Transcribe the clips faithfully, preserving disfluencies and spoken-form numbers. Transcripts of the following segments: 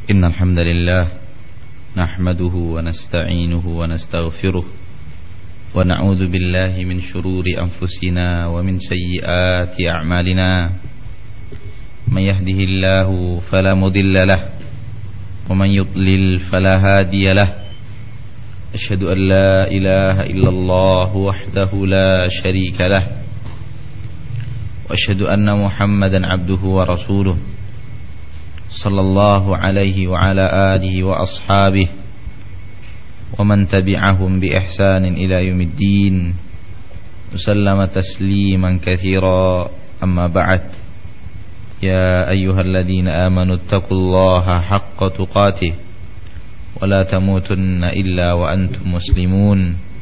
إن الحمد لله نحمده ونستعينه ونستغفره ونعوذ بالله من شرور أنفسنا ومن سيئات أعمالنا من يهده الله فلا مضل له ومن يضلل فلا هادي له أشهد أن لا إله إلا الله وحده لا شريك له وأشهد أن محمدا عبده ورسوله صلى الله عليه وعلى آله وأصحابه ومن تبعهم بإحسان إلى يوم الدين وسلم تسليما كثيرا أما بعد يا أيها الذين آمنوا اتقوا الله حق تقاته ولا تموتن إلا وأنتم مسلمون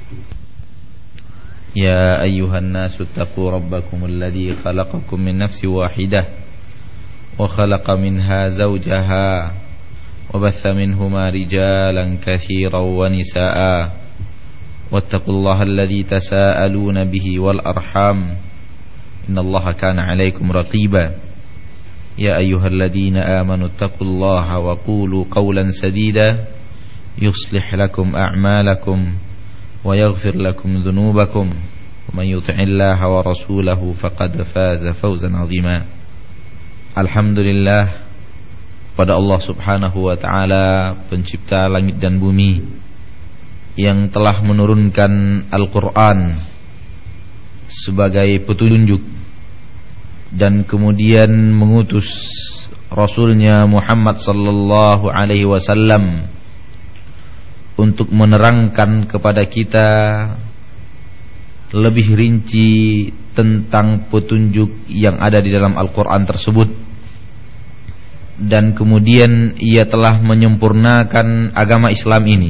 يا أيها الناس اتقوا ربكم الذي خلقكم من نفس واحدة وخلق منها زوجها وبث منهما رجالا كثيرا ونساء واتقوا الله الذي تساءلون به والأرحام إن الله كان عليكم رقيبا يا أيها الذين آمنوا اتقوا الله وقولوا قولا سديدا يصلح لكم أعمالكم ويغفر لكم ذنوبكم ومن يطع الله ورسوله فقد فاز فوزا عظيما. Alhamdulillah pada Allah subhanahu wa ta'ala, pencipta langit dan bumi, yang telah menurunkan Al-Quran sebagai petunjuk dan kemudian mengutus Rasulnya Muhammad sallallahu alaihi wasallam untuk menerangkan kepada kita lebih rinci tentang petunjuk yang ada di dalam Al-Quran tersebut. Dan kemudian ia telah menyempurnakan agama Islam ini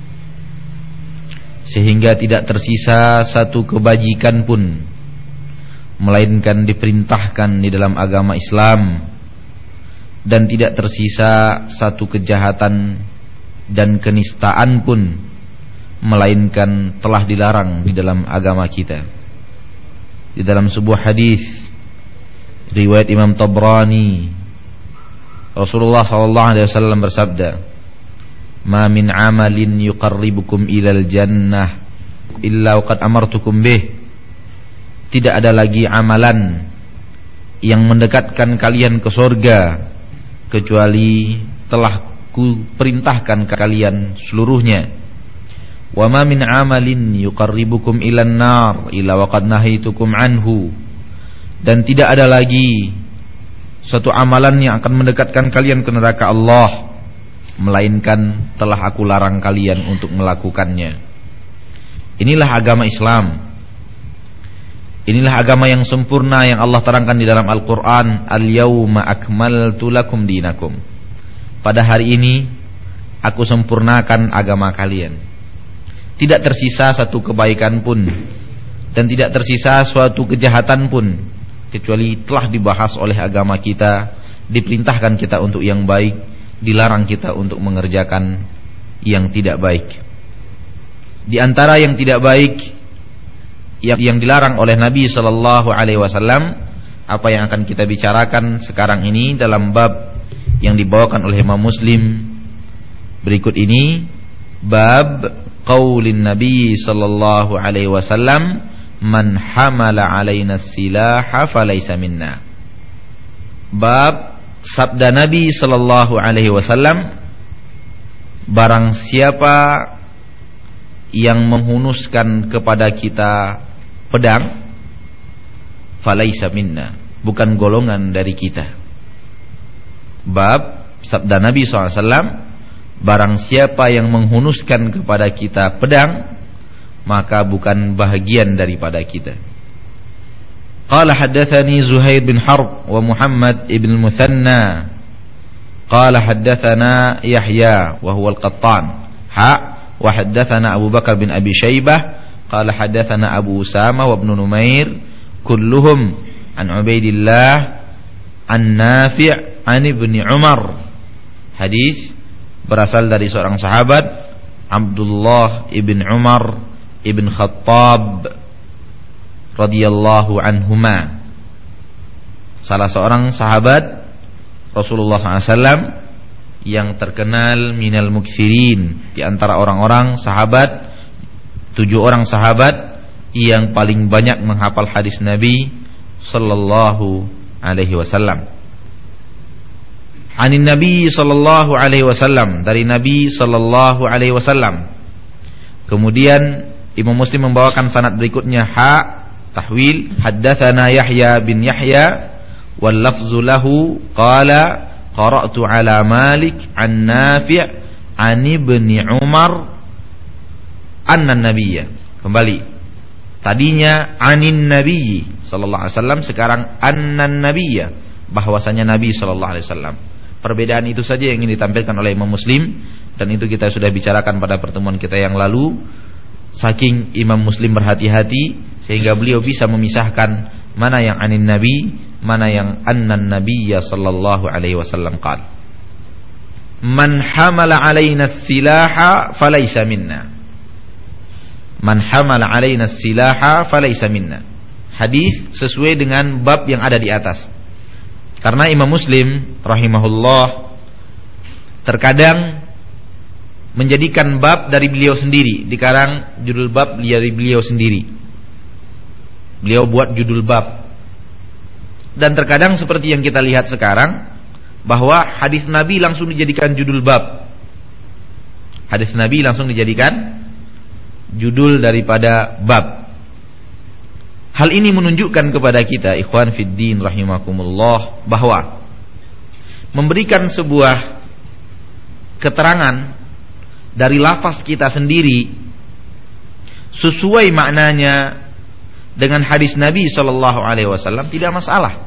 sehingga tidak tersisa satu kebajikan pun, melainkan diperintahkan di dalam agama Islam, dan tidak tersisa satu kejahatan dan kenistaan pun, melainkan telah dilarang di dalam agama kita. Di dalam sebuah hadis riwayat Imam Tabrani, Rasulullah sallallahu alaihi wasallam bersabda, "Ma min amalin yuqarribukum ilal jannah illa waqad amartukum bih." Tidak ada lagi amalan yang mendekatkan kalian ke surga kecuali telah ku perintahkan ke kalian seluruhnya. Wa ma min amalin yuqarribukum ilan nar illa waqad nahitukum anhu. Dan tidak ada lagi suatu amalan yang akan mendekatkan kalian ke neraka Allah, melainkan telah aku larang kalian untuk melakukannya. Inilah agama Islam. Inilah agama yang sempurna yang Allah terangkan di dalam Al-Quran. Al-yawma akmaltu lakum dinakum. Pada hari ini aku sempurnakan agama kalian. Tidak tersisa satu kebaikan pun dan tidak tersisa suatu kejahatan pun, kecuali telah dibahas oleh agama kita. Diperintahkan kita untuk yang baik, dilarang kita untuk mengerjakan yang tidak baik. Di antara yang tidak baik yang, yang dilarang oleh Nabi sallallahu alaihi wasallam, apa yang akan kita bicarakan sekarang ini dalam bab yang dibawakan oleh Imam Muslim berikut ini, bab qaulin Nabi sallallahu alaihi wasallam, man hamala alaina silaha falaysa minna. Bab sabda Nabi sallallahu alaihi wasallam, barang siapa yang menghunuskan kepada kita pedang, falaysa minna, bukan golongan dari kita. Bab sabda Nabi sallallahu alaihi wasallam, barang siapa yang menghunuskan kepada kita pedang, maka bukan bahagian daripada kita. Qala haddatsani Zuhair bin Harb wa Muhammad ibn Muthanna qala haddatsana Yahya wa huwa al-Qattan ha wa haddatsana Abu Bakar bin Abi Syaibah qala haddatsana Abu Usama wa Ibn Numair kulluhum an Ubaidillah an Nafi' an Ibni Umar. Hadis berasal dari seorang sahabat, Abdullah ibn Umar ibn Khattab radhiyallahu anhuma, salah seorang sahabat Rasulullah shallallahu alaihi wasallam yang terkenal minal mukthirin, di antara orang-orang sahabat, tujuh orang sahabat yang paling banyak menghafal hadis Nabi sallallahu alaihi wasallam. Anin Nabi sallallahu alaihi wasallam, dari Nabi sallallahu alaihi wasallam. Kemudian Imam Muslim membawakan sanad berikutnya, ha tahwil, haddatsana Yahya bin Yahya wal lafzu lahu qala qara'tu ala Malik an Nafi' an ibni Umar anna nabiyya. Kembali, tadinya anin nabiyyi sallallahu alaihi wasallam, sekarang anna nabiyya, bahwasanya Nabi sallallahu alaihi wasallam. Perbedaan itu saja yang ingin ditampilkan oleh Imam Muslim, dan itu kita sudah bicarakan pada pertemuan kita yang lalu. Saking Imam Muslim berhati-hati sehingga beliau bisa memisahkan mana yang anin Nabi, mana yang annan Nabiyya sallallahu alaihi wasallam qala. Man hamala alaina silaha falaysa minna. Man hamala alaina silaha falaysa minna. Hadis sesuai dengan bab yang ada di atas. Karena Imam Muslim rahimahullah terkadang menjadikan bab dari beliau sendiri, dikarang judul bab dari beliau sendiri. Beliau buat judul bab. Dan terkadang seperti yang kita lihat sekarang, bahwa hadis Nabi langsung dijadikan judul bab. Hadis Nabi langsung dijadikan judul daripada bab. Hal ini menunjukkan kepada kita, ikhwan fiddin rahimakumullah, bahwa memberikan sebuah keterangan dari lafaz kita sendiri sesuai maknanya dengan hadis Nabi sallallahu alaihi wasallam tidak masalah.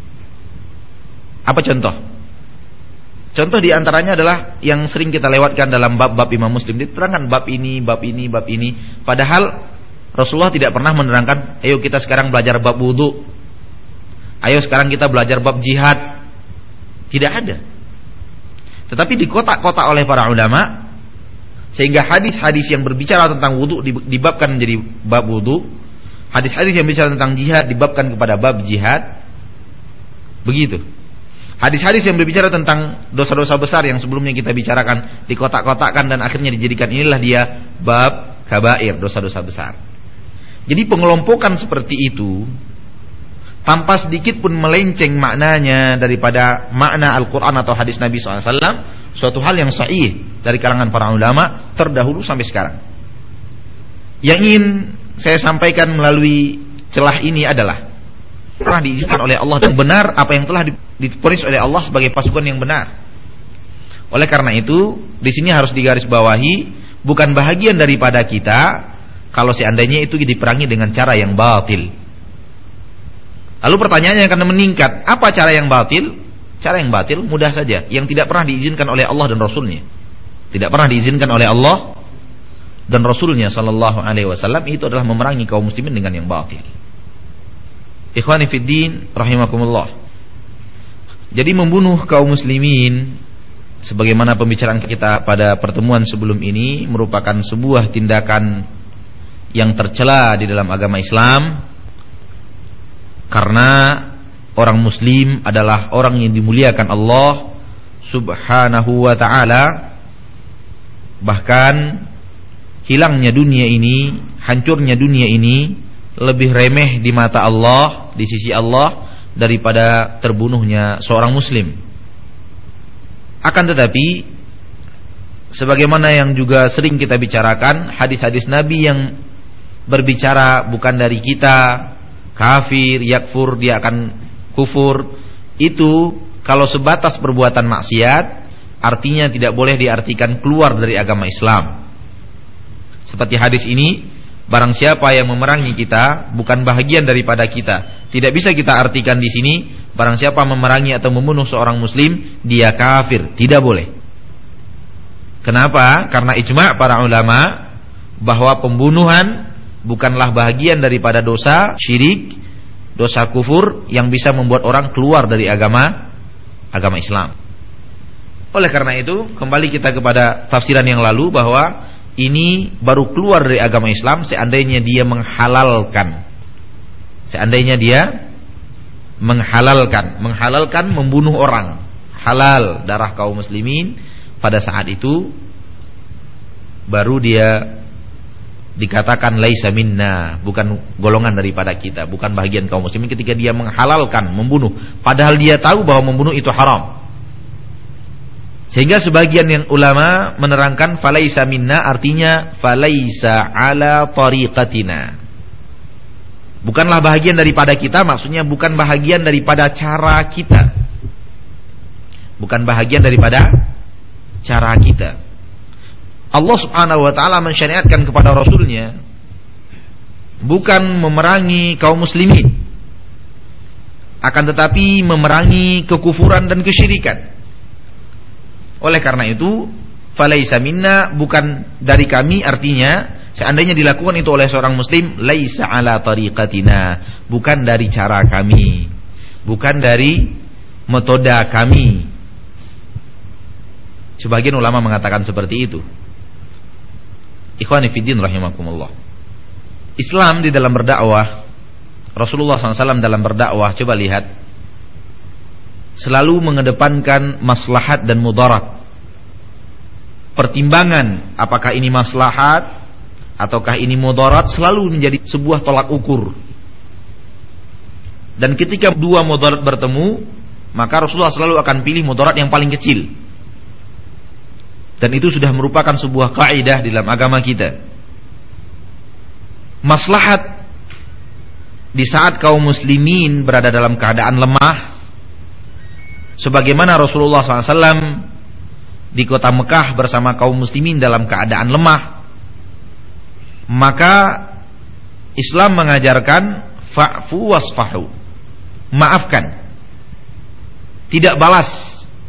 Apa contoh? Contoh diantaranya adalah yang sering kita lewatkan dalam bab-bab Imam Muslim, diterangkan bab ini, bab ini, bab ini, padahal Rasulullah tidak pernah menerangkan, ayo kita sekarang belajar bab wudu, ayo sekarang kita belajar bab jihad. Tidak ada. Tetapi dikotak-kotak oleh para ulama, sehingga hadis-hadis yang berbicara tentang wudu dibabkan menjadi bab wudu, hadis-hadis yang berbicara tentang jihad dibabkan kepada bab jihad. Begitu. Hadis-hadis yang berbicara tentang dosa-dosa besar yang sebelumnya kita bicarakan dikotak-kotakkan dan akhirnya dijadikan inilah dia bab kabair, dosa-dosa besar. Jadi pengelompokan seperti itu tanpa sedikit pun melenceng maknanya daripada makna Al-Quran atau hadis Nabi shallallahu alaihi wasallam, suatu hal yang sahih dari kalangan para ulama terdahulu sampai sekarang. Yang ingin saya sampaikan melalui celah ini adalah pernah diizinkan oleh Allah dan benar apa yang telah diponis oleh Allah sebagai pasukan yang benar. Oleh karena itu di sini harus digarisbawahi, bukan bahagian daripada kita kalau seandainya itu diperangi dengan cara yang batil. Lalu pertanyaannya akan meningkat, apa cara yang batil? Cara yang batil mudah saja, yang tidak pernah diizinkan oleh Allah dan Rasulnya. Tidak pernah diizinkan oleh Allah dan Rasulnya sallallahu alaihi wasallam, itu adalah memerangi kaum muslimin dengan yang batil. Ikhwani fiddin rahimakumullah. Jadi membunuh kaum muslimin, sebagaimana pembicaraan kita pada pertemuan sebelum ini, merupakan sebuah tindakan yang tercela di dalam agama Islam, karena orang muslim adalah orang yang dimuliakan Allah subhanahu wa ta'ala. Bahkan hilangnya dunia ini, hancurnya dunia ini lebih remeh di mata Allah, di sisi Allah, daripada terbunuhnya seorang muslim. Akan tetapi sebagaimana yang juga sering kita bicarakan, hadis-hadis Nabi yang berbicara bukan dari kita, kafir, yakfur, dia akan kufur, itu kalau sebatas perbuatan maksiat, artinya tidak boleh diartikan keluar dari agama Islam. Seperti hadis ini, barang siapa yang memerangi kita bukan bahagian daripada kita, tidak bisa kita artikan di sini barang siapa memerangi atau membunuh seorang muslim dia kafir, tidak boleh. Kenapa? Karena ijma' para ulama bahwa pembunuhan bukanlah bahagian daripada dosa syirik, dosa kufur yang bisa membuat orang keluar dari agama agama Islam. Oleh karena itu, kembali kita kepada tafsiran yang lalu bahwa ini baru keluar dari agama Islam seandainya dia menghalalkan. Seandainya dia menghalalkan, menghalalkan membunuh orang. halal darah kaum muslimin, pada saat itu baru dia dikatakan laisa minna, bukan golongan daripada kita, bukan bahagian kaum muslimin ketika dia menghalalkan membunuh padahal dia tahu bahwa membunuh itu haram. Sehingga sebagian yang ulama menerangkan falaisa minna artinya falaisa ala tariqatina. Bukanlah bahagian daripada kita, maksudnya bukan bahagian daripada cara kita. Bukan bahagian daripada cara kita. Allah subhanahu wa ta'ala mensyariatkan kepada Rasulnya bukan memerangi kaum muslimin, akan tetapi memerangi kekufuran dan kesyirikan. Oleh karena itu falaisa minna, bukan dari kami, artinya seandainya dilakukan itu oleh seorang muslim, laisa ala tariqatina, bukan dari cara kami, bukan dari metode kami. Sebagian ulama mengatakan seperti itu. Ikhwani fiddin rahimakumullah. Islam di dalam berdakwah, Rasulullah shallallahu alaihi wasallam dalam berdakwah, coba lihat, selalu mengedepankan maslahat dan mudarat. Pertimbangan apakah ini maslahat ataukah ini mudarat selalu menjadi sebuah tolak ukur. Dan ketika dua mudarat bertemu, maka Rasulullah selalu akan pilih mudarat yang paling kecil. Dan itu sudah merupakan sebuah kaidah di dalam agama kita. Maslahat di saat kaum muslimin berada dalam keadaan lemah, sebagaimana Rasulullah shallallahu alaihi wasallam di kota Mekah bersama kaum muslimin dalam keadaan lemah, maka Islam mengajarkan fa'fu wasfahu, maafkan, tidak balas.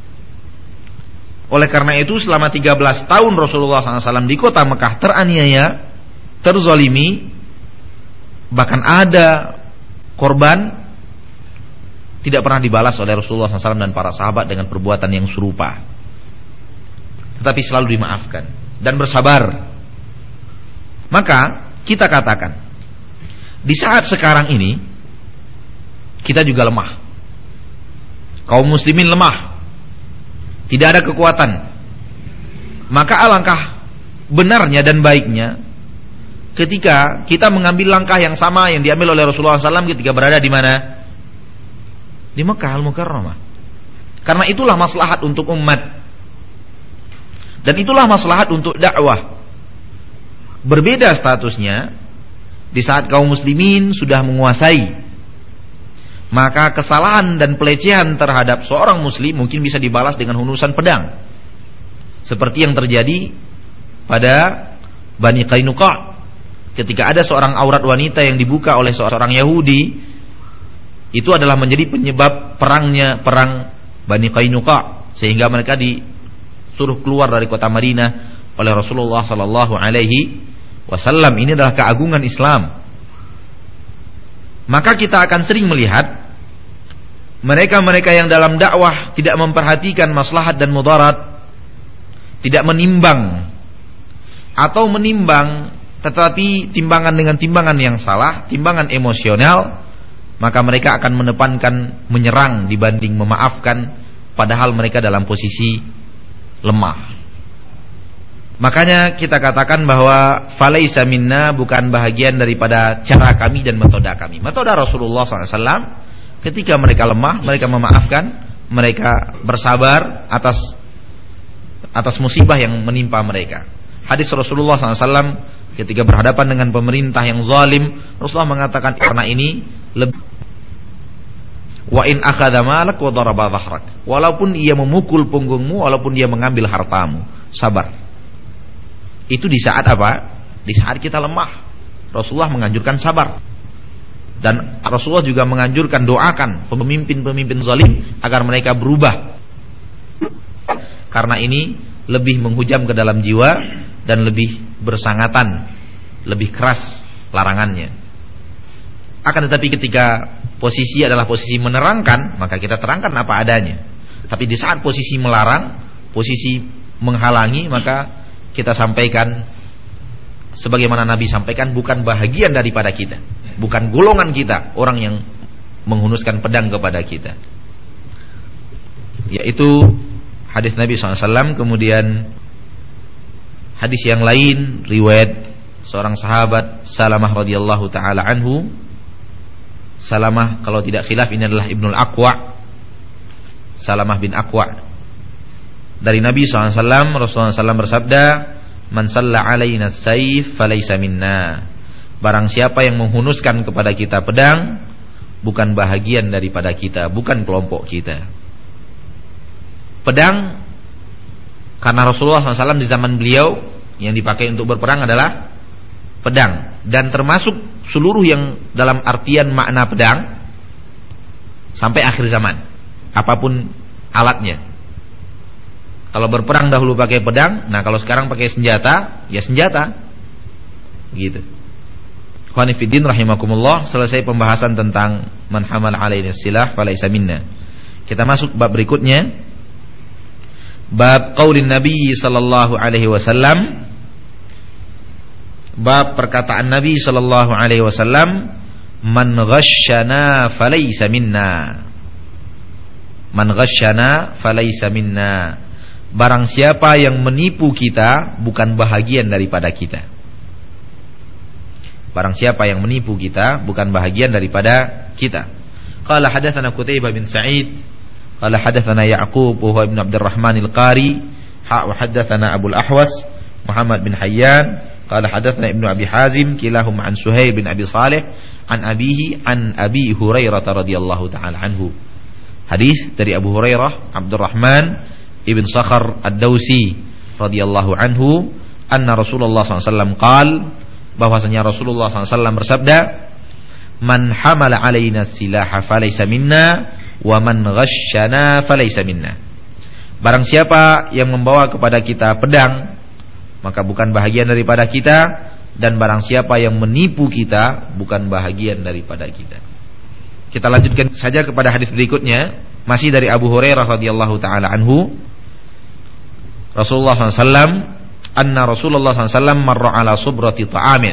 Oleh karena itu selama tiga belas tahun Rasulullah shallallahu alaihi wasallam di kota Mekah teraniaya, terzalimi, bahkan ada korban, tidak pernah dibalas oleh Rasulullah shallallahu alaihi wasallam dan para sahabat dengan perbuatan yang serupa, tetapi selalu dimaafkan dan bersabar. Maka kita katakan, di saat sekarang ini kita juga lemah, kaum muslimin lemah, tidak ada kekuatan. Maka alangkah benarnya dan baiknya ketika kita mengambil langkah yang sama yang diambil oleh Rasulullah shallallahu alaihi wasallam ketika berada di mana? Di Mekah Al-Mukarramah. Karena itulah maslahat untuk umat, dan itulah maslahat untuk dakwah. Berbeda statusnya di saat kaum muslimin sudah menguasai, maka kesalahan dan pelecehan terhadap seorang muslim mungkin bisa dibalas dengan hundusan pedang, seperti yang terjadi pada Bani Qainuqa ketika ada seorang aurat wanita yang dibuka oleh seorang Yahudi. Itu adalah menjadi penyebab perangnya perang Bani Qainuqa, sehingga mereka disuruh keluar dari kota Madinah oleh Rasulullah sallallahu alaihi wasallam. Ini adalah keagungan Islam. Maka kita akan sering melihat mereka-mereka yang dalam dakwah tidak memperhatikan maslahat dan mudarat, tidak menimbang, atau menimbang tetapi timbangan dengan timbangan yang salah, timbangan emosional, maka mereka akan mendepankan menyerang dibanding memaafkan, padahal mereka dalam posisi lemah. Makanya kita katakan bahwa falaisa minna, bukan bahagian daripada cara kami dan metode kami. Metode Rasulullah shallallahu alaihi wasallam ketika mereka lemah, mereka memaafkan, mereka bersabar atas atas musibah yang menimpa mereka. Hadis Rasulullah shallallahu alaihi wasallam ketika berhadapan dengan pemerintah yang zalim, Rasulullah mengatakan, karena ini lebih wa in akhadha malak wa daraba dhahrak, walaupun ia memukul punggungmu, walaupun dia mengambil hartamu, sabar. Itu di saat apa? Di saat kita lemah. Rasulullah menganjurkan sabar. Dan Rasulullah juga menganjurkan doakan pemimpin-pemimpin zalim agar mereka berubah. Karena ini lebih menghujam ke dalam jiwa dan lebih bersangatan, lebih keras larangannya. Akan tetapi ketika posisi adalah posisi menerangkan, maka kita terangkan apa adanya. Tapi di saat posisi melarang, posisi menghalangi, maka kita sampaikan sebagaimana Nabi sampaikan, bukan bahagian daripada kita, bukan golongan kita orang yang menghunuskan pedang kepada kita. yaitu hadis Nabi shallallahu alaihi wasallam. Kemudian hadis yang lain riwayat seorang sahabat Salamah radhiyallahu taala anhu. Salamah kalau tidak khilaf ini adalah Ibnul Aqwa, Salamah bin Aqwa. Dari Nabi shallallahu alaihi wasallam, Rasulullah shallallahu alaihi wasallam bersabda, "Man shalla alaina as-sayf falaysa minna." Barang siapa yang menghunuskan kepada kita pedang, bukan bahagian daripada kita, bukan kelompok kita. Pedang, karena Rasulullah shallallahu alaihi wasallam di zaman beliau yang dipakai untuk berperang adalah pedang, dan termasuk seluruh yang dalam artian makna pedang sampai akhir zaman, apapun alatnya. Kalau berperang dahulu pakai pedang, nah kalau sekarang pakai senjata, ya senjata. Begitu. Ikhwani fiddin rahimakumullah, selesai pembahasan tentang man hamal alaina silah falaysa minna. Kita masuk bab berikutnya. Bab qaulin Nabi sallallahu alaihi wasallam. Bab perkataan Nabi sallallahu alaihi wasallam, man ghasyana falaysa minna. Man ghasyana falaysa minna. Barang siapa yang menipu kita, bukan bahagian daripada kita. Barang siapa yang menipu kita, bukan bahagian daripada kita. Qala hadatsana Qutaibah bin Sa'id, qala hadatsana Ya'qub wa ibn Abdurrahman al-Qari, ha wa hadatsana Abu al-Ahwas Muhammad bin Hayyan, qala hadatsana Ibnu Abi Hazim, kilahum an Suhaib bin Abi Salih, an abihi an Abi Hurairah radhiyallahu taala anhu. Hadis dari Abu Hurairah Abdurrahman Ibn Sakhar Ad-Dawsi radhiyallahu anhu, anna Rasulullah sallallahu alaihi wasallam qaal, bahwasanya Rasulullah sallallahu alaihi wasallam bersabda, man hamala alaina silaha falaysa minna wa man ghasyana falaysa minna. Barang siapa yang membawa kepada kita pedang, maka bukan bahagian daripada kita, dan barang siapa yang menipu kita, bukan bahagian daripada kita. Kita lanjutkan saja kepada hadis berikutnya, masih dari Abu Hurairah radhiyallahu taala anhu. Rasulullah sallallahu alaihi wasallam, anna Rasulullah sallallahu alaihi wasallam marra ala subrati ta'amin.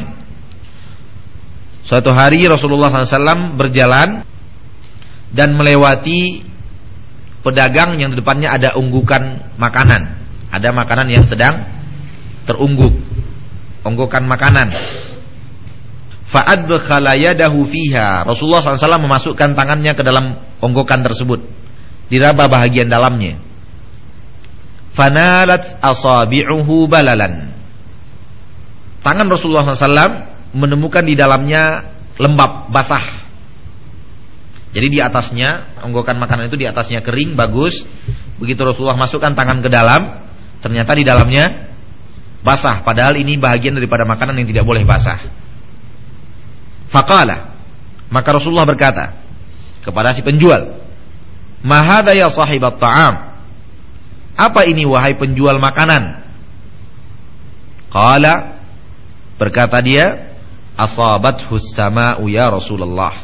Suatu hari Rasulullah sallallahu alaihi wasallam berjalan dan melewati pedagang yang di depannya ada unggukan makanan. Ada makanan yang sedang terungguk, unggukan makanan. Fa'adkhala yadahu fiha. Rasulullah sallallahu alaihi wasallam memasukkan tangannya ke dalam onggokan tersebut, diraba bahagian dalamnya. Fanalat asabi'uhu balalan. Tangan Rasulullah sallallahu alaihi wasallam menemukan di dalamnya lembab basah. Jadi di atasnya, onggokan makanan itu di atasnya kering, bagus. Begitu Rasulullah masukkan tangan ke dalam, ternyata di dalamnya basah. Padahal ini bahagian daripada makanan yang tidak boleh basah. Faqala, maka Rasulullah berkata kepada si penjual, ma hadza ya sahibat ta'am. Apa ini wahai penjual makanan? Qala, berkata dia, asabathu sama'u ya Rasulullah.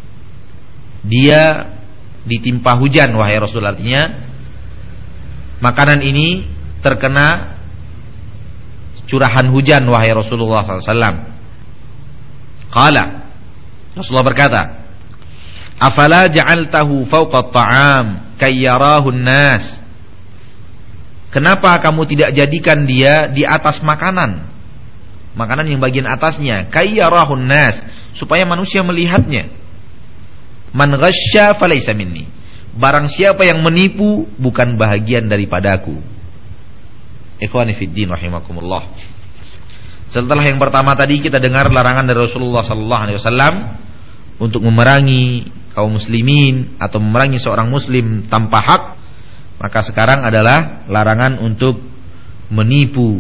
Dia ditimpa hujan wahai Rasul. Artinya makanan ini terkena curahan hujan wahai Rasulullah sallallahu alaihi wasallam. Qala, Rasulullah berkata, afala ja'altahu fawqa at-ta'am kayyarahu an-nas. Kenapa kamu tidak jadikan dia di atas makanan, makanan yang bagian atasnya, kayyarahu an-nas, supaya manusia melihatnya. Man ghasya falaysa minni. Barang siapa yang menipu, bukan bahagian daripadaku. Ikhwani fiddin rahimakumullah. Setelah yang pertama tadi kita dengar larangan dari Rasulullah sallallahu alaihi wasallam untuk memerangi kaum muslimin atau memerangi seorang muslim tanpa hak, maka sekarang adalah larangan untuk menipu.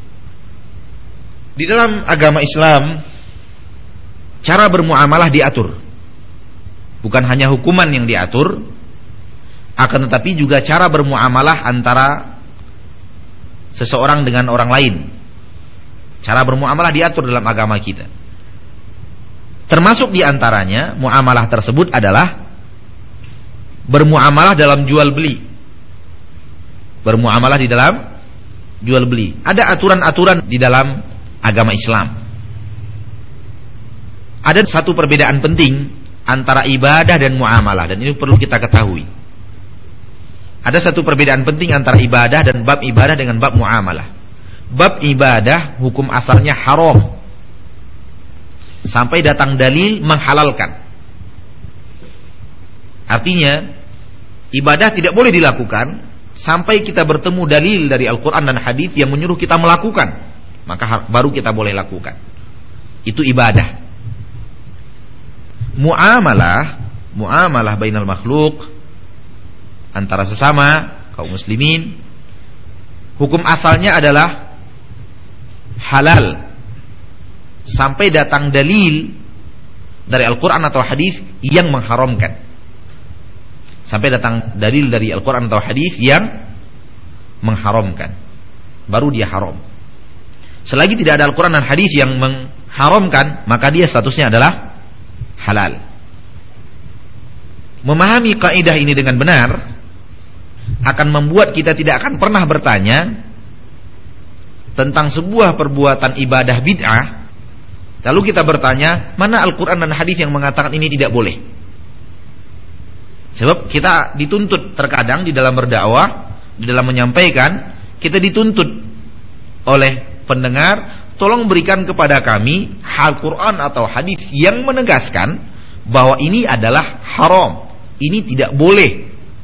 Di dalam agama Islam, cara bermuamalah diatur. Bukan hanya hukuman yang diatur, akan tetapi juga cara bermuamalah antara seseorang dengan orang lain. Cara bermuamalah diatur dalam agama kita. Termasuk diantaranya muamalah tersebut adalah bermuamalah dalam jual beli. Bermuamalah di dalam jual beli. Ada aturan-aturan di dalam agama Islam. Ada satu perbedaan penting antara ibadah dan muamalah, dan ini perlu kita ketahui. Ada satu perbedaan penting antara ibadah dan bab ibadah dengan bab muamalah. Bab ibadah hukum asalnya haram sampai datang dalil menghalalkan. Artinya ibadah tidak boleh dilakukan sampai kita bertemu dalil dari Al-Quran dan hadis yang menyuruh kita melakukan, maka baru kita boleh lakukan. Itu ibadah. Muamalah, muamalah bainal makhluk, antara sesama kaum muslimin, hukum asalnya adalah halal sampai datang dalil dari Al-Quran atau hadis yang mengharamkan. Sampai datang dalil dari Al-Quran atau hadis yang mengharamkan, baru dia haram. Selagi tidak ada Al-Quran dan hadis yang mengharamkan, maka dia statusnya adalah halal. Memahami kaidah ini dengan benar akan membuat kita tidak akan pernah bertanya tentang sebuah perbuatan ibadah bid'ah lalu kita bertanya, mana Al-Quran dan hadis yang mengatakan ini tidak boleh. Sebab kita dituntut terkadang di dalam berdakwah, di dalam menyampaikan, kita dituntut oleh pendengar, tolong berikan kepada kami Al-Quran atau hadis yang menegaskan bahwa ini adalah haram, ini tidak boleh.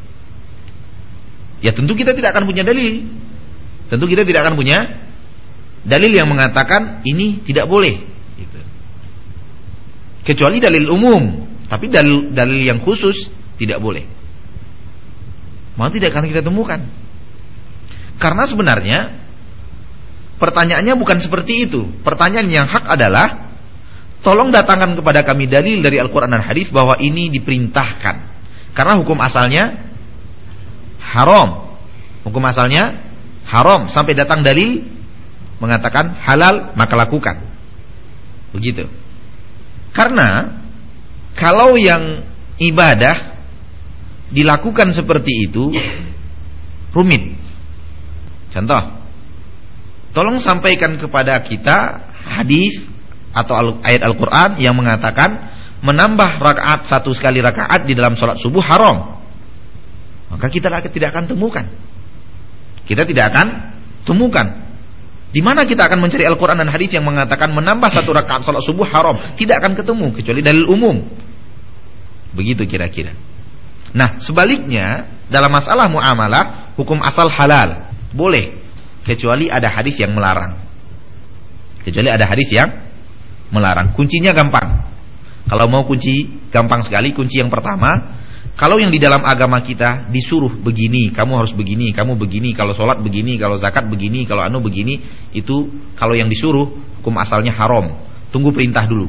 Ya tentu kita tidak akan punya dalil. Tentu kita tidak akan punya dalil yang mengatakan ini tidak boleh gitu. Kecuali dalil umum. Tapi dalil, dalil yang khusus tidak boleh. Mau tidak akan kita temukan. Karena sebenarnya pertanyaannya bukan seperti itu. Pertanyaan yang hak adalah, tolong datangkan kepada kami dalil dari Al-Quran dan hadis bahwa ini diperintahkan. Karena hukum asalnya haram. Hukum asalnya haram sampai datang dalil mengatakan halal, maka lakukan. Begitu. Karena kalau yang ibadah dilakukan seperti itu rumit. Contoh, tolong sampaikan kepada kita hadis atau ayat Al-Quran yang mengatakan menambah rakaat satu sekali rakaat di dalam sholat subuh haram. Maka kita tidak akan temukan. Kita tidak akan temukan. Di mana kita akan mencari Al-Quran dan hadis yang mengatakan menambah satu rakaat sholat subuh haram? Tidak akan ketemu kecuali dalil umum. Begitu kira-kira. Nah, sebaliknya dalam masalah muamalah hukum asal halal, boleh, kecuali ada hadis yang melarang. Kecuali ada hadis yang melarang. Kuncinya gampang. Kalau mau kunci gampang sekali. Kunci yang pertama, kalau yang di dalam agama kita disuruh begini, kamu harus begini, kamu begini, kalau sholat begini, kalau zakat begini, kalau anu begini, itu kalau yang disuruh hukum asalnya haram. Tunggu perintah dulu.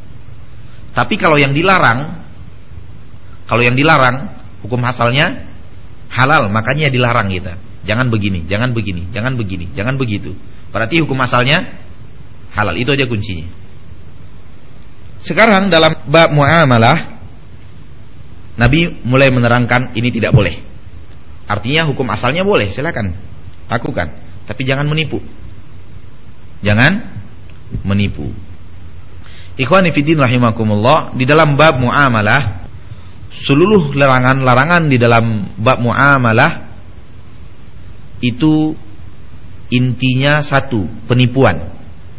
Tapi kalau yang dilarang, kalau yang dilarang hukum asalnya halal, makanya dilarang kita. Jangan begini, jangan begini, jangan begini, jangan begitu. Berarti hukum asalnya halal. Itu aja kuncinya. Sekarang dalam bab muamalah, Nabi mulai menerangkan ini tidak boleh. Artinya hukum asalnya boleh, silakan lakukan, tapi jangan menipu. Jangan menipu. Ikhwani fiddin rahimakumullah, di dalam bab muamalah, seluruh larangan-larangan di dalam bab muamalah itu intinya satu, penipuan.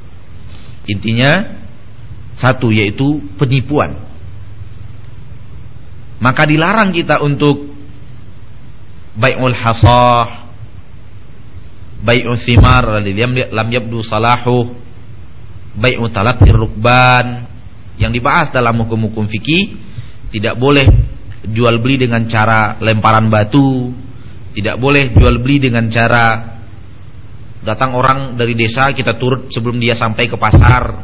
Intinya satu, yaitu penipuan. Maka dilarang kita untuk bai'ul hasah, bai'ul thimar lam yabdu salahu, bai'ul talaqir rukban, yang dibahas dalam hukum-hukum fikih. Tidak boleh jual beli dengan cara lemparan batu, tidak boleh jual beli dengan cara datang orang dari desa kita turut sebelum dia sampai ke pasar,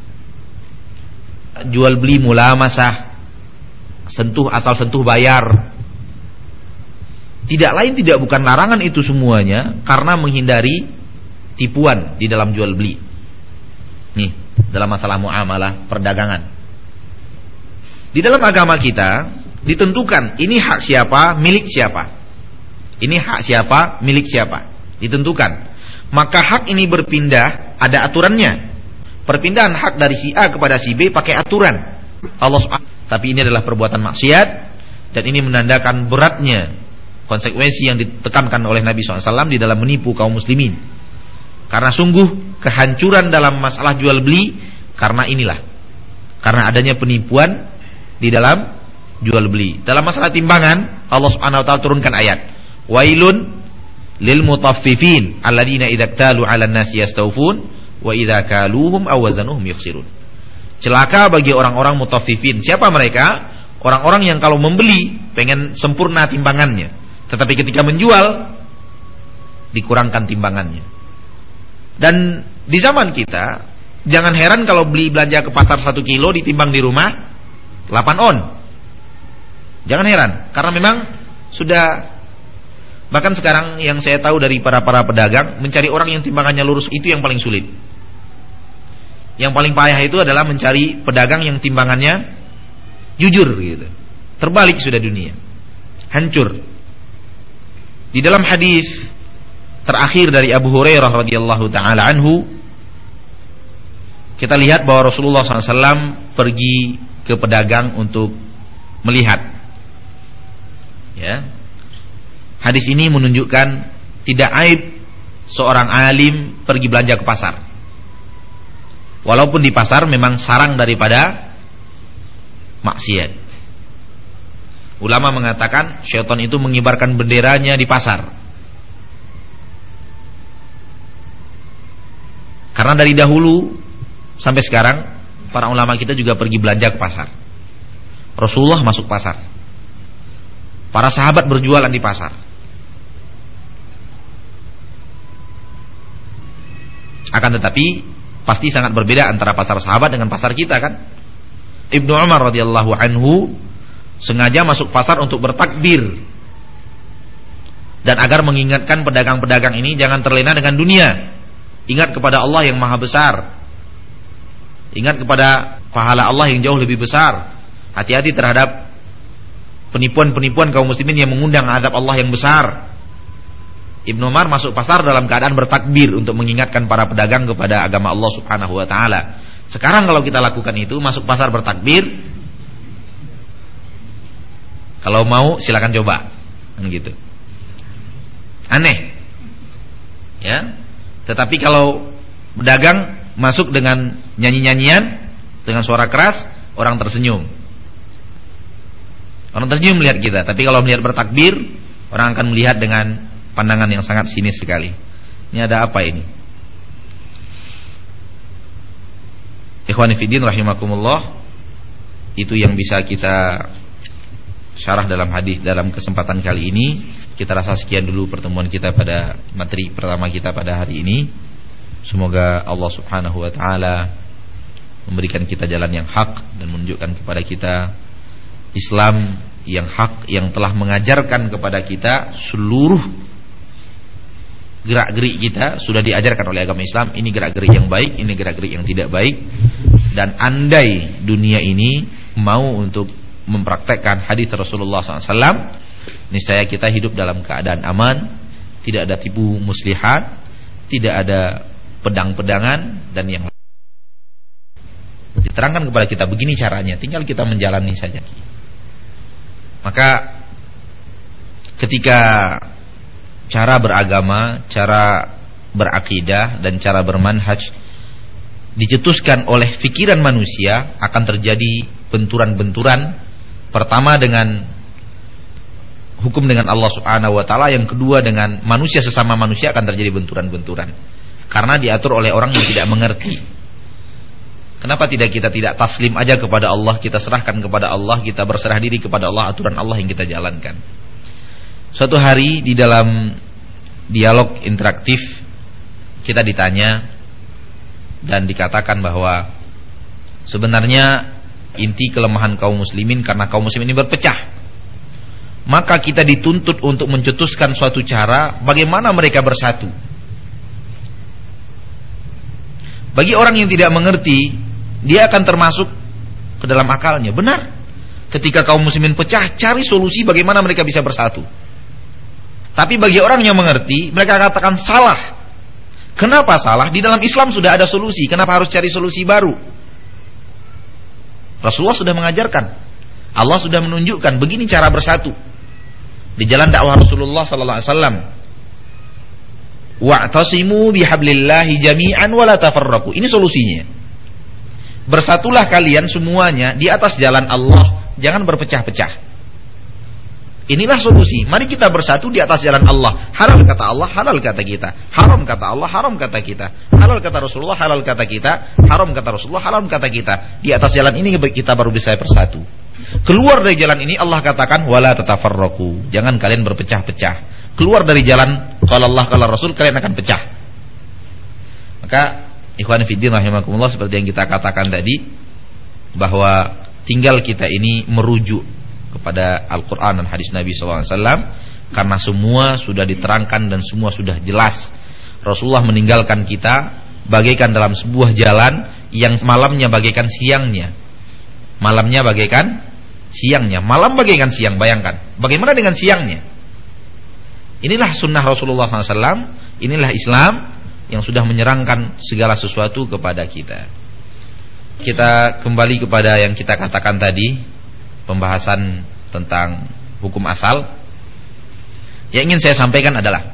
jual beli mulamasah, sentuh asal sentuh bayar. Tidak lain tidak bukan larangan itu semuanya karena menghindari tipuan di dalam jual beli. Nih, dalam masalah muamalah perdagangan. Di dalam agama kita ditentukan ini hak siapa, milik siapa. Ini hak siapa, milik siapa, ditentukan. Maka hak ini berpindah, ada aturannya. Perpindahan hak dari si A kepada si B pakai aturan Allah subhanahu. Tapi ini adalah perbuatan maksiat, dan ini menandakan beratnya konsekuensi yang ditekankan oleh Nabi shallallahu alaihi wasallam di dalam menipu kaum muslimin. Karena sungguh kehancuran dalam masalah jual beli karena inilah, karena adanya penipuan di dalam jual beli. Dalam masalah timbangan, Allah Subhanahu wa taala turunkan ayat, wailun lil mutaffifin alladzina idza ktalu 'alan nasi yastawfun wa idza kaluhum aw wazanuhum yukhsirun. Celaka bagi orang-orang mutaffifin. Siapa mereka? Orang-orang yang kalau membeli pengen sempurna timbangannya, tetapi ketika menjual dikurangkan timbangannya. Dan di zaman kita, jangan heran kalau beli belanja ke pasar satu kilo ditimbang di rumah delapan on. Jangan heran, karena memang sudah, bahkan sekarang yang saya tahu dari para para pedagang, mencari orang yang timbangannya lurus itu yang paling sulit. Yang paling payah itu adalah mencari pedagang yang timbangannya jujur gitu. Terbalik sudah dunia, hancur. Di dalam hadis terakhir dari Abu Hurairah radhiyallahu taala anhu, kita lihat bahwa Rasulullah shallallahu alaihi wasallam pergi ke pedagang untuk melihat. Ya, hadis ini menunjukkan tidak aib seorang alim pergi belanja ke pasar. Walaupun di pasar memang sarang daripada maksiat. Ulama mengatakan syaitan itu mengibarkan benderanya di pasar. Karena dari dahulu sampai sekarang para ulama kita juga pergi belanja ke pasar. Rasulullah masuk pasar, para sahabat berjualan di pasar. Akan tetapi pasti sangat berbeda antara pasar sahabat dengan pasar kita kan. Ibnu Umar radhiyallahu anhu sengaja masuk pasar untuk bertakbir, dan agar mengingatkan pedagang-pedagang ini jangan terlena dengan dunia. Ingat kepada Allah yang maha besar, ingat kepada pahala Allah yang jauh lebih besar. Hati-hati terhadap penipuan-penipuan kaum muslimin yang mengundang adab Allah yang besar. Ibnu Umar masuk pasar dalam keadaan bertakbir untuk mengingatkan para pedagang kepada agama Allah Subhanahu wa taala. Sekarang kalau kita lakukan itu, masuk pasar bertakbir, kalau mau silakan coba, kan gitu. Aneh. Ya. Tetapi kalau pedagang masuk dengan nyanyi-nyanyian, dengan suara keras, orang tersenyum. Orang tersenyum melihat kita. Tapi kalau melihat bertakbir, orang akan melihat dengan pandangan yang sangat sinis sekali. Ini ada apa ini? Ikhwani fiddin rahimakumullah. Itu yang bisa kita syarah dalam hadis dalam kesempatan kali ini. Kita rasa sekian dulu pertemuan kita pada materi pertama kita pada hari ini. Semoga Allah Subhanahu wa taala memberikan kita jalan yang hak dan menunjukkan kepada kita Islam yang hak, yang telah mengajarkan kepada kita seluruh gerak-gerik kita sudah diajarkan oleh agama Islam. Ini gerak-gerik yang baik, ini gerak-gerik yang tidak baik. Dan andai dunia ini mau untuk mempraktekkan hadis Rasulullah shallallahu alaihi wasallam, niscaya kita hidup dalam keadaan aman, tidak ada tipu muslihat, tidak ada pedang-pedangan, dan yang diterangkan kepada kita begini caranya, tinggal kita menjalani saja. Maka ketika cara beragama, cara berakidah, dan cara bermanhaj dicetuskan oleh pikiran manusia, akan terjadi benturan-benturan. Pertama dengan hukum dengan Allah Subhanahu wa taala, yang kedua dengan manusia sesama manusia akan terjadi benturan-benturan. Karena diatur oleh orang yang tidak mengerti. Kenapa tidak kita tidak taslim aja kepada Allah, kita serahkan kepada Allah, kita berserah diri kepada Allah, aturan Allah yang kita jalankan. Suatu hari di dalam dialog interaktif kita ditanya dan dikatakan bahwa sebenarnya inti kelemahan kaum muslimin karena kaum muslimin ini berpecah. Maka kita dituntut untuk mencetuskan suatu cara bagaimana mereka bersatu. Bagi orang yang tidak mengerti, dia akan termasuk ke dalam akalnya. Benar. Ketika kaum muslimin pecah, cari solusi bagaimana mereka bisa bersatu. Tapi bagi orang yang mengerti, mereka katakan salah. Kenapa salah? Di dalam Islam sudah ada solusi. Kenapa harus cari solusi baru? Rasulullah sudah mengajarkan, Allah sudah menunjukkan begini cara bersatu. di jalan dakwah Rasulullah sallallahu alaihi wasallam. Wa'tasimu bihablillahi jami'an wa la tafarraqu. Ini solusinya. Bersatulah kalian semuanya di atas jalan Allah, jangan berpecah-pecah. Inilah solusi. Mari kita bersatu di atas jalan Allah. Halal kata Allah, halal kata kita. Haram kata Allah, haram kata kita. Halal kata Rasulullah, halal kata kita. Haram kata Rasulullah, haram kata kita. Di atas jalan ini kita baru bisa bersatu. Keluar dari jalan ini Allah katakan wala tatafarraqu. Jangan kalian berpecah-pecah. Keluar dari jalan qala Allah qala Rasul, kalian akan pecah. Maka ikhwan fillah rahimakumullah, seperti yang kita katakan tadi, bahwa tinggal kita ini merujuk kepada Al-Quran dan hadis Nabi shallallahu alaihi wasallam, karena semua sudah diterangkan dan semua sudah jelas. Rasulullah meninggalkan kita bagaikan dalam sebuah jalan yang malamnya bagaikan siangnya, malamnya bagaikan siangnya, malam bagaikan siang. Bayangkan bagaimana dengan siangnya. Inilah sunnah Rasulullah shallallahu alaihi wasallam, inilah Islam yang sudah menyerangkan segala sesuatu kepada kita. Kita kembali kepada yang kita katakan tadi, pembahasan tentang hukum asal. Yang ingin saya sampaikan adalah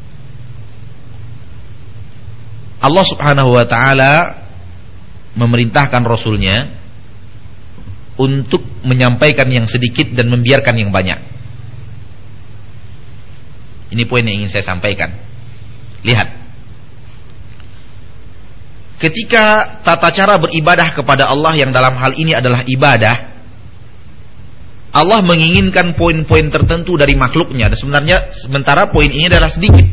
Allah subhanahu wa ta'ala memerintahkan Rasulnya untuk menyampaikan yang sedikit dan membiarkan yang banyak. Ini poin yang ingin saya sampaikan. Lihat, ketika tata cara beribadah kepada Allah yang dalam hal ini adalah ibadah, Allah menginginkan poin-poin tertentu dari makhluknya, dan sebenarnya sementara poin ini adalah sedikit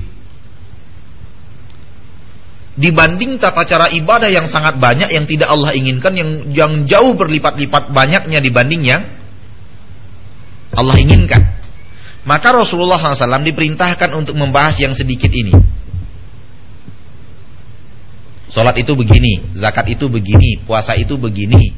dibanding tata cara ibadah yang sangat banyak yang tidak Allah inginkan, yang yang jauh berlipat-lipat banyaknya dibanding yang Allah inginkan. Maka Rasulullah shallallahu alaihi wasallam diperintahkan untuk membahas yang sedikit ini. Salat itu begini, zakat itu begini, puasa itu begini.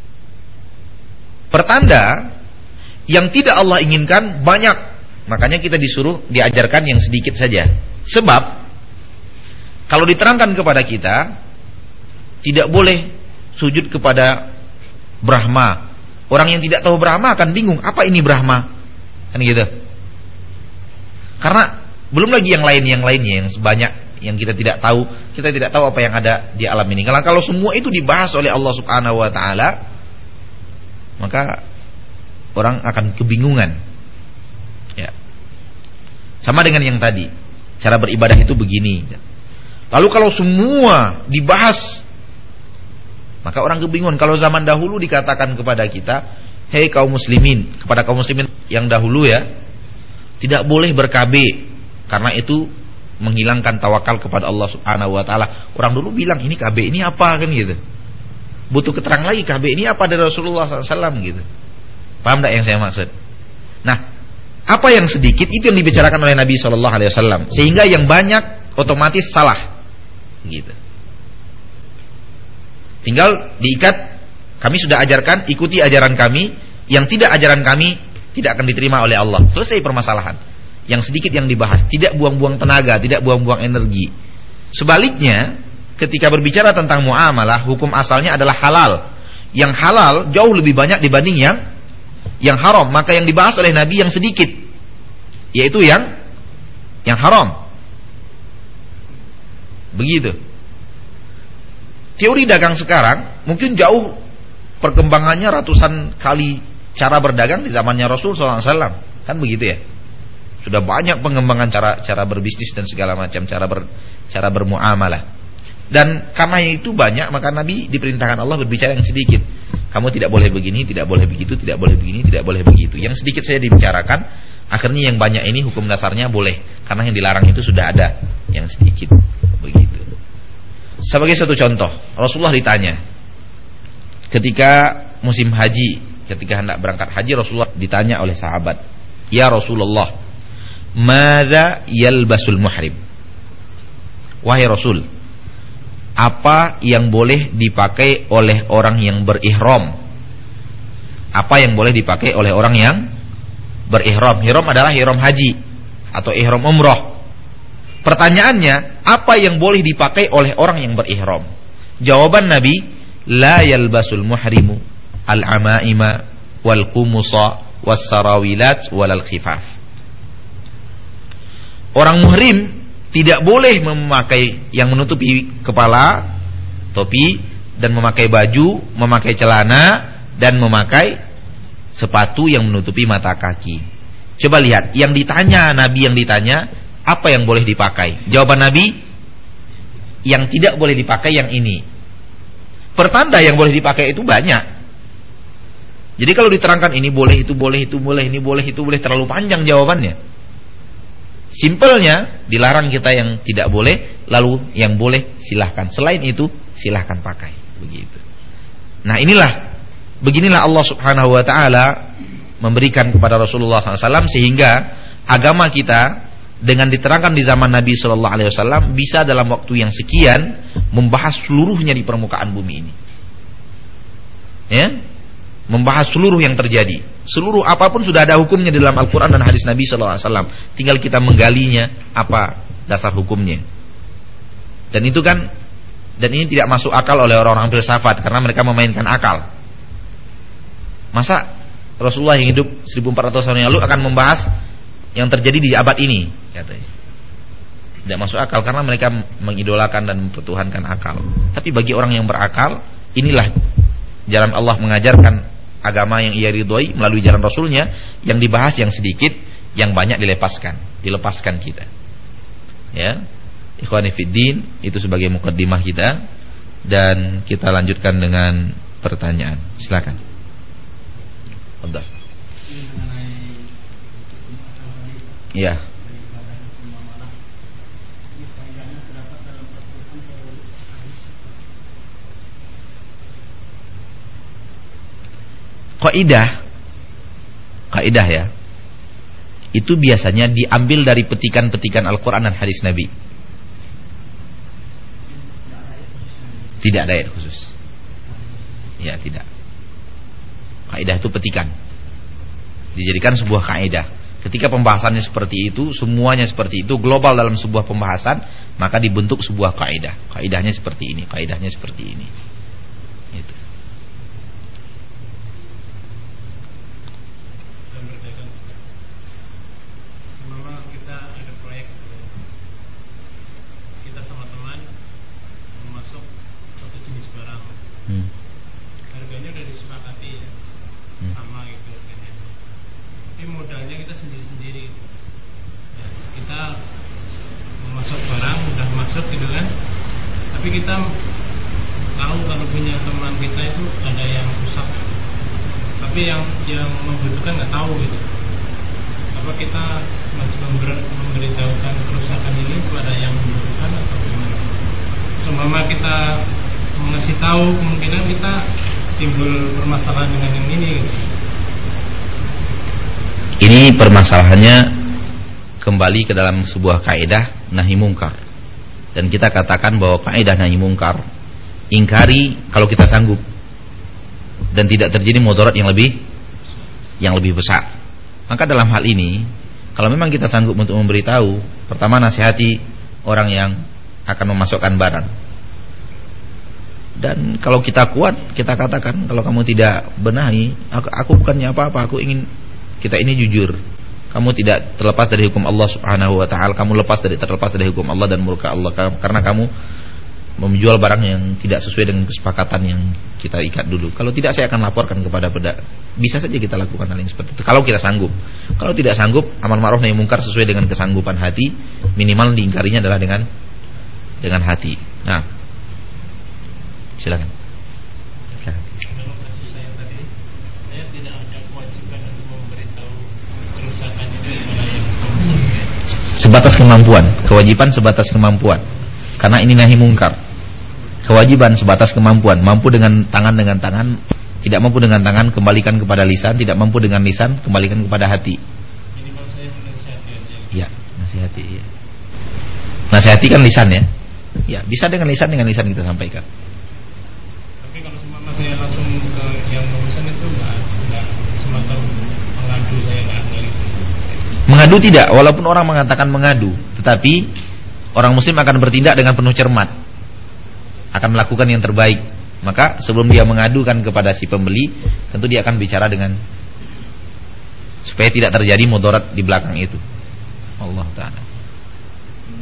Pertanda yang tidak Allah inginkan banyak. Makanya kita disuruh diajarkan yang sedikit saja. Sebab kalau diterangkan kepada kita, tidak boleh sujud kepada Brahma. Orang yang tidak tahu Brahma akan bingung, apa ini Brahma? Kan gitu. Karena belum lagi yang lain yang lainnya yang sebanyak yang kita tidak tahu, kita tidak tahu apa yang ada di alam ini. Kalau kalau semua itu dibahas oleh Allah Subhanahu wa taala, maka orang akan kebingungan. Ya. Sama dengan yang tadi, cara beribadah itu begini. Lalu kalau semua dibahas, maka orang kebingungan. Kalau zaman dahulu dikatakan kepada kita, hei kaum muslimin, kepada kaum muslimin yang dahulu ya, tidak boleh ber-K B, karena itu menghilangkan tawakal kepada Allah Subhanahu wa taala. Orang dulu bilang, ini K B ini apa, kan gitu. Butuh keterangan lagi, K B ini apa dari Rasulullah shallallahu alaihi wasallam gitu. Paham tak yang saya maksud? Nah, apa yang sedikit itu yang dibicarakan oleh Nabi shallallahu alaihi wasallam, sehingga yang banyak otomatis salah gitu. Tinggal diikat, kami sudah ajarkan, ikuti ajaran kami. Yang tidak ajaran kami tidak akan diterima oleh Allah. Selesai permasalahan. Yang sedikit yang dibahas, tidak buang-buang tenaga, tidak buang-buang energi. Sebaliknya, ketika berbicara tentang muamalah, hukum asalnya adalah halal. Yang halal jauh lebih banyak dibanding yang yang haram. Maka yang dibahas oleh Nabi yang sedikit, yaitu yang yang haram. Begitu. Teori dagang sekarang mungkin jauh perkembangannya, ratusan kali cara berdagang di zamannya Rasul shallallahu alaihi wasallam. Kan begitu ya. Sudah banyak pengembangan cara cara berbisnis dan segala macam cara ber, cara bermuamalah. Dan karena itu banyak, maka Nabi diperintahkan Allah berbicara yang sedikit. Kamu tidak boleh begini, tidak boleh begitu, tidak boleh begini, tidak boleh begitu. Yang sedikit saya dibicarakan, akhirnya yang banyak ini hukum dasarnya boleh, karena yang dilarang itu sudah ada yang sedikit. Begitu. Sebagai satu contoh, Rasulullah ditanya ketika musim haji, ketika hendak berangkat haji, Rasulullah ditanya oleh sahabat, "Ya Rasulullah, madza yalbasul muhrim?" Wahai Rasul, apa yang boleh dipakai oleh orang yang berihram? Apa yang boleh dipakai oleh orang yang berihram? Ihram adalah ihram haji atau ihram umrah. Pertanyaannya, apa yang boleh dipakai oleh orang yang berihram? Jawaban Nabi, la yalbasul muhrimu al-amaima wal qumusa was sarawilat wal khifaf. Orang muhrim tidak boleh memakai yang menutupi kepala, topi, dan memakai baju, memakai celana, dan memakai sepatu yang menutupi mata kaki. Coba lihat, yang ditanya Nabi yang ditanya, apa yang boleh dipakai? Jawaban Nabi, yang tidak boleh dipakai yang ini. Pertanda yang boleh dipakai itu banyak. Jadi kalau diterangkan ini boleh, itu boleh, itu boleh, ini boleh, itu boleh, terlalu panjang jawabannya. Simpelnya, dilarang kita yang tidak boleh, lalu yang boleh silahkan. Selain itu silahkan pakai. Begitu. Nah inilah, beginilah Allah subhanahu wa ta'ala memberikan kepada Rasulullah shallallahu alaihi wasallam, sehingga agama kita dengan diterangkan di zaman Nabi shallallahu alaihi wasallam bisa dalam waktu yang sekian membahas seluruhnya di permukaan bumi ini. Ya, membahas seluruh yang terjadi. Seluruh apapun sudah ada hukumnya di dalam Al-Quran dan hadis Nabi shallallahu alaihi wasallam. Tinggal kita menggalinya apa dasar hukumnya. Dan itu kan, dan ini tidak masuk akal oleh orang-orang filsafat, karena mereka memainkan akal. Masa Rasulullah yang hidup seribu empat ratus tahun yang lalu akan membahas yang terjadi di abad ini, katanya. Tidak masuk akal, karena mereka mengidolakan dan mempertuhankan akal. Tapi bagi orang yang berakal, inilah jalan Allah mengajarkan agama yang ia ridhoi melalui jalan Rasulnya, yang dibahas yang sedikit, yang banyak dilepaskan, dilepaskan kita. Ya, ikhwani fiddin, itu sebagai mukaddimah kita, dan kita lanjutkan dengan pertanyaan. Silakan. Udah. Ya. Kaidah, kaidah ya, itu biasanya diambil dari petikan-petikan Al-Quran dan hadis Nabi. Tidak ada ayat khusus. Ya, tidak. Kaidah itu petikan, dijadikan sebuah kaidah. Ketika pembahasannya seperti itu, semuanya seperti itu, global dalam sebuah pembahasan, maka dibentuk sebuah kaidah. Kaidahnya seperti ini, kaidahnya seperti ini. Itu. Hmm. Harganya udah disepakati ya, hmm. sama gitu harganya. Tapi modalnya kita sendiri-sendiri. Ya, kita memasuk barang udah masuk gitu kan. Tapi kita tahu kalau punya teman kita itu ada yang rusak. Tapi yang yang membutuhkan nggak tahu gitu. Apa kita member, memberitahukan kerusakan ini kepada yang membutuhkan atau gimana? Seumpama kita mengasih tahu, kemungkinan kita timbul permasalahan dengan yang ini. Ini permasalahannya kembali ke dalam sebuah kaidah nahi mungkar. Dan kita katakan bahwa kaidah nahi mungkar, ingkari kalau kita sanggup dan tidak terjadi mudarat yang lebih yang lebih besar. Maka dalam hal ini, kalau memang kita sanggup untuk memberitahu, pertama nasihati orang yang akan memasukkan barang. Dan kalau kita kuat, kita katakan, kalau kamu tidak benahi, aku, aku bukannya apa-apa, aku ingin kita ini jujur. Kamu tidak terlepas dari hukum Allah Subhanahu wa taala, kamu lepas dari terlepas dari hukum Allah dan murka Allah, karena kamu menjual barang yang tidak sesuai dengan kesepakatan yang kita ikat dulu. Kalau tidak, saya akan laporkan kepada pedagang. Bisa saja kita lakukan hal yang seperti itu kalau kita sanggup. Kalau tidak sanggup, amar ma'ruf nahi mungkar sesuai dengan kesanggupan hati, minimal diingkarinya adalah dengan dengan hati. Nah, silakan. Silakan. Kalau kasus saya tadi, saya tidak ada kewajiban untuk memberitahu kerusakan itu kepada yang sebatas kemampuan, kewajiban sebatas kemampuan. Karena ini nahi mungkar. Kewajiban sebatas kemampuan, mampu dengan tangan dengan tangan, tidak mampu dengan tangan kembalikan kepada lisan, tidak mampu dengan lisan kembalikan kepada hati. Minimal saya menasihati aja. Iya, nasihati. Ya. Nasihati kan lisan ya. Ya, bisa dengan lisan dengan lisan kita sampaikan. Tapi kalau semua saya langsung ke yang urusan itu enggak enggak semata mengadu, saya enggak ada gitu. Mengadu tidak, walaupun orang mengatakan mengadu, tetapi orang muslim akan bertindak dengan penuh cermat, akan melakukan yang terbaik. Maka sebelum dia mengadukan kepada si pembeli, tentu dia akan bicara dengan, supaya tidak terjadi mudarat di belakang itu. Allah Ta'ala.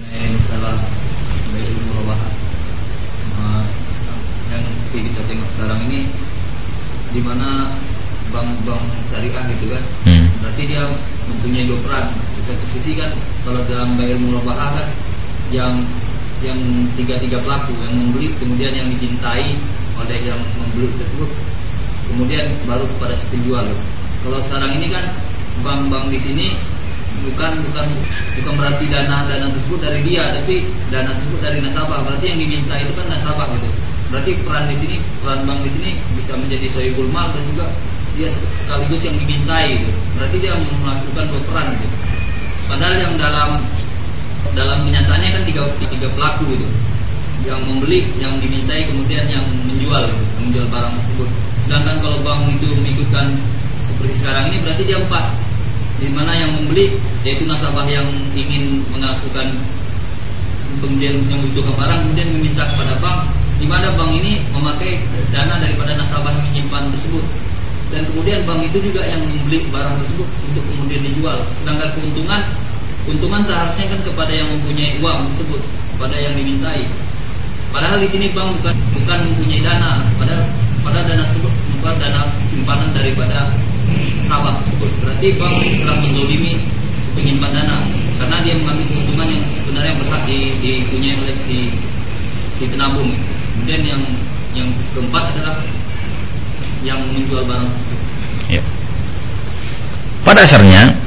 Eh, masalah bayar murabah uh, yang kita tengok sekarang ini, di mana bank-bank syariah gitu kan, hmm. berarti dia mempunyai dua peran. Di satu sisi kan kalau dalam bayar murabah kan yang yang tiga-tiga pelaku, yang membeli kemudian yang dicintai oleh yang membeli tersebut, kemudian baru kepada si penjual. Kalau sekarang ini kan bank-bank di sini bukan bukan bukan berarti dana dana tersebut dari dia, tapi dana tersebut dari nasabah. Berarti yang diminta itu kan nasabah gitu. Berarti peran di sini, peran bank di sini bisa menjadi sohibul mal dan juga dia sekaligus yang dimintai gitu. Berarti dia melakukan dua peran gitu. Padahal yang dalam dalam kenyataannya kan tiga, tiga pelaku itu, yang membeli, yang dimintai, kemudian yang menjual gitu, menjual barang tersebut. Sedangkan kalau bank itu mengikutkan seperti sekarang ini, berarti dia empat, di mana yang membeli yaitu nasabah yang ingin melakukan, kemudian yang membutuhkan barang, kemudian meminta kepada bank, di mana bank ini memakai dana daripada nasabah yang menyimpan tersebut, dan kemudian bank itu juga yang membeli barang tersebut untuk kemudian dijual. Sedangkan keuntungan Keuntungan seharusnya kan kepada yang mempunyai uang tersebut, kepada yang dimintai. Padahal di sini bank bukan bukan mempunyai dana, padahal pada dana tersebut bukan dana simpanan daripada nasabah tersebut. Berarti bank telah menzalimi penyimpan dana, karena dia mengambil keuntungan yang sebenarnya berhak dipunyai oleh si si penabung. Kemudian yang yang keempat adalah yang menjual barang tersebut. Ya. Pada dasarnya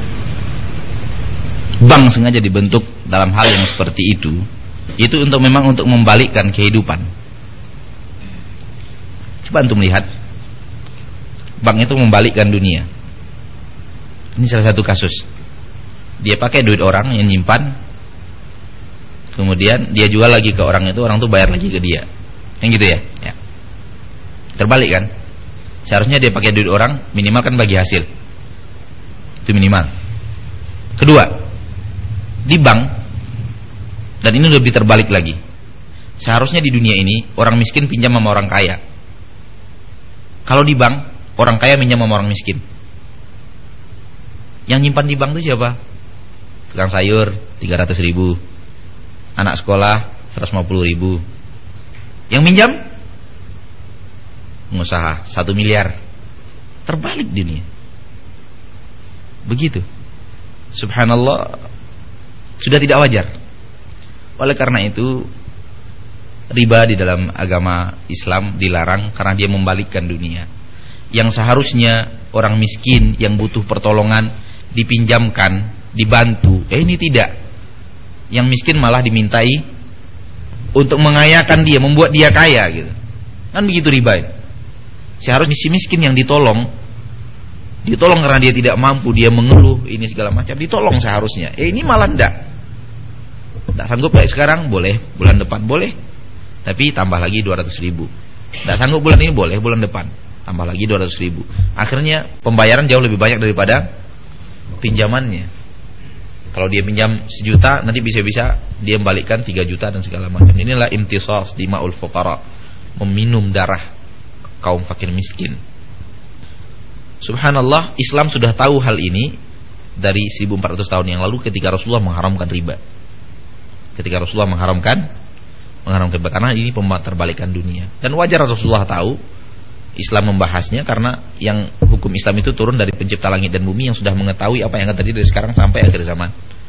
bank sengaja dibentuk dalam hal yang seperti itu, itu untuk memang untuk membalikkan kehidupan. Coba untuk melihat, bank itu membalikkan dunia. Ini salah satu kasus. Dia pakai duit orang yang nyimpan, kemudian dia jual lagi ke orang itu, orang itu bayar lagi ke dia. Yang gitu ya, ya. Terbalik kan? Seharusnya dia pakai duit orang, minimal kan bagi hasil. Itu minimal. Kedua, di bank, dan ini lebih terbalik lagi, seharusnya di dunia ini orang miskin pinjam sama orang kaya. Kalau di bank, orang kaya pinjam sama orang miskin. Yang nyimpan di bank itu siapa? Tukang sayur tiga ratus ribu, anak sekolah seratus lima puluh ribu. Yang minjam pengusaha satu miliar. Terbalik dunia. Begitu. Subhanallah, sudah tidak wajar. Oleh karena itu, riba di dalam agama Islam dilarang karena dia membalikkan dunia. Yang seharusnya orang miskin yang butuh pertolongan dipinjamkan, dibantu, eh ini tidak. Yang miskin malah dimintai untuk mengayakan dia, membuat dia kaya gitu. Kan begitu riba. Seharusnya si miskin yang ditolong, ditolong karena dia tidak mampu, dia mengeluh ini segala macam, ditolong seharusnya. Eh ini malah enggak. Enggak sanggup kayak sekarang, boleh bulan depan boleh, tapi tambah lagi dua ratus ribu. Enggak sanggup bulan ini, boleh bulan depan tambah lagi dua ratus ribu. Akhirnya pembayaran jauh lebih banyak daripada pinjamannya. Kalau dia pinjam sejuta, nanti bisa-bisa dia membalikkan tiga juta dan segala macam. Inilah imtisas dima'ul fuqara, meminum darah kaum fakir miskin. Subhanallah, Islam sudah tahu hal ini dari seribu empat ratus tahun yang lalu ketika Rasulullah mengharamkan riba. Ketika Rasulullah mengharamkan mengharamkan riba, karena ini pembalikkan dunia. Dan wajar Rasulullah tahu, Islam membahasnya karena yang hukum Islam itu turun dari pencipta langit dan bumi yang sudah mengetahui apa yang akan terjadi dari sekarang sampai akhir zaman.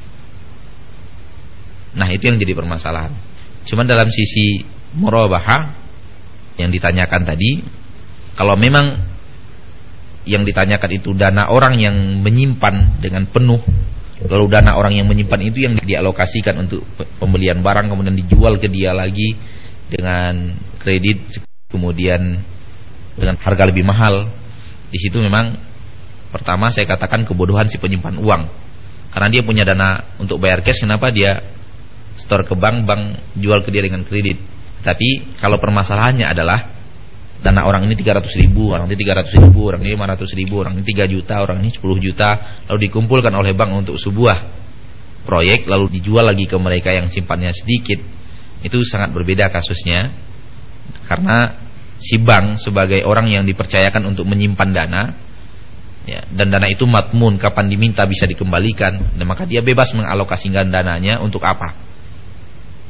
Nah, itu yang jadi permasalahan. Cuman dalam sisi murabahah yang ditanyakan tadi, kalau memang yang ditanyakan itu dana orang yang menyimpan dengan penuh, lalu dana orang yang menyimpan itu yang dialokasikan untuk pembelian barang kemudian dijual ke dia lagi dengan kredit, kemudian dengan harga lebih mahal, di situ memang pertama saya katakan kebodohan si penyimpan uang. Karena dia punya dana untuk bayar cash, kenapa dia store ke bank, bank jual ke dia dengan kredit. Tapi kalau permasalahannya adalah dana orang ini tiga ratus ribu, orang ini tiga ratus ribu, orang ini lima ratus ribu, orang ini tiga juta, orang ini sepuluh juta, lalu dikumpulkan oleh bank untuk sebuah proyek, lalu dijual lagi ke mereka yang simpannya sedikit. Itu sangat berbeda kasusnya. Karena si bank sebagai orang yang dipercayakan untuk menyimpan dana, ya, dan dana itu matmun, kapan diminta bisa dikembalikan, dan maka dia bebas mengalokasikan dananya untuk apa.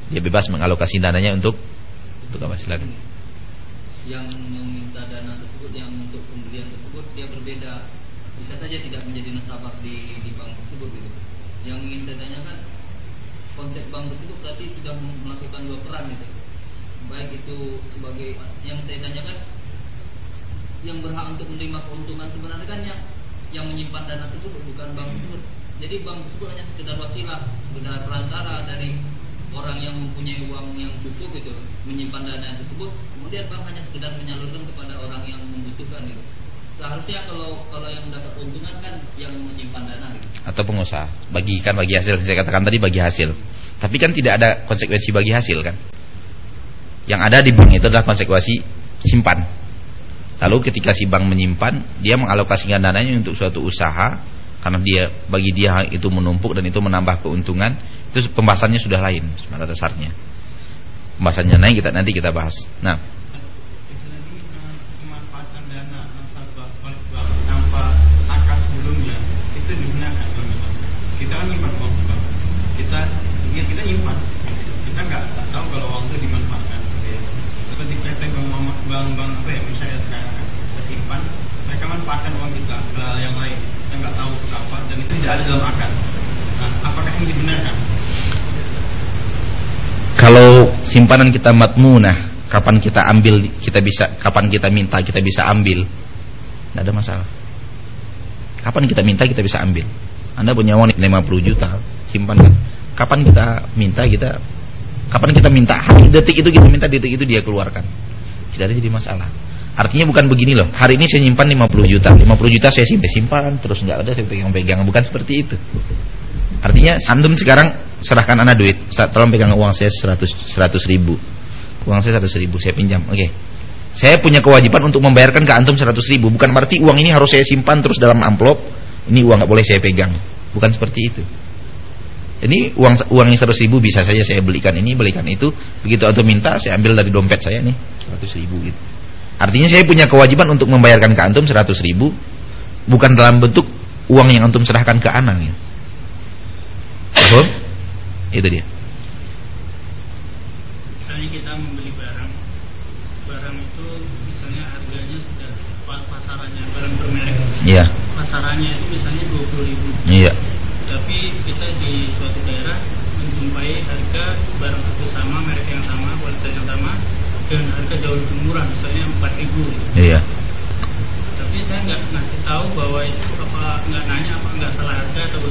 Dia bebas mengalokasi dananya untuk untuk apa, silakan. Yang meminta dana tersebut, yang untuk pembelian tersebut dia berbeda, bisa saja tidak menjadi nasabah di, di bank tersebut gitu. Yang ingin saya tanyakan, konsep bank tersebut berarti sudah melakukan dua peran gitu. Baik itu sebagai yang saya tanyakan, yang berhak untuk menerima keuntungan sebenarnya kan yang yang menyimpan dana tersebut, bukan bank tersebut. Jadi bank tersebut hanya sekedar wasilah, sekedar perantara dari orang yang mempunyai uang yang cukup gitu, menyimpan dana tersebut, kemudian bank hanya sekedar menyalurkan kepada orang yang membutuhkan gitu. Seharusnya kalau kalau yang mendapat keuntungan kan yang menyimpan dana gitu. Atau pengusaha, bagikan bagi hasil, saya katakan tadi bagi hasil. Tapi kan tidak ada konsekuensi bagi hasil kan. Yang ada di bank itu adalah konsekuensi simpan. Lalu ketika si bank menyimpan, dia mengalokasikan dananya untuk suatu usaha, karena dia bagi dia itu menumpuk dan itu menambah keuntungan. Itu pembahasannya sudah lain pada dasarnya. Pembahasannya lain, kita nanti kita bahas. Nah, memanfaatkan dana nasabah bank tanpa akad sebelumnya itu digunakan. Kita kan nyimpan uang bank. Kita ingat kita nyimpan. Kita nggak tahu kalau uang itu dimanfaatkan. Seperti P T bank-bank apa ya, misalnya sekarang kita simpan, mereka manfaatkan uang kita ke yang lain. Kita nggak tahu untuk apa dan itu tidak ada dalam akad. Nah, apakah ini dibenarkan? Kalau simpanan kita matmunah, kapan kita ambil kita bisa, kapan kita minta kita bisa ambil, tidak ada masalah. Kapan kita minta kita bisa ambil. Anda punya uang lima puluh juta, simpan kan. Kapan kita minta kita, kapan kita minta, hari detik itu kita minta, detik itu dia keluarkan. Tidak ada jadi masalah. Artinya bukan begini loh, hari ini saya simpan lima puluh juta, lima puluh juta saya simpan, simpan terus nggak ada saya pegang-pegang, bukan seperti itu. Artinya antum sekarang serahkan anak duit, tolong pegang uang saya seratus ribu, uang saya seratus ribu saya pinjam, oke okay. Saya punya kewajiban untuk membayarkan ke antum seratus ribu, bukan berarti uang ini harus saya simpan terus dalam amplop, ini uang nggak boleh saya pegang, bukan seperti itu. Ini uang uang yang seratus ribu bisa saja saya belikan ini, belikan itu, begitu antum minta saya ambil dari dompet saya nih seratus ribu gitu. Artinya saya punya kewajiban untuk membayarkan ke antum seratus ribu, bukan dalam bentuk uang yang antum serahkan ke ana gitu. Oh, itu dia. Misalnya kita membeli barang, barang itu misalnya harganya sudah pasarannya, barang bermerek. Iya. Pasarannya itu misalnya dua puluh ribu. Iya. Tapi kita di suatu daerah menjumpai harga barang itu sama, merek yang sama, kualitas yang sama, dengan harga jauh lebih murah, misalnya empat ribu. Iya. Tapi saya nggak ngasih tahu bahwa itu apa, nggak nanya apa nggak salah harga atau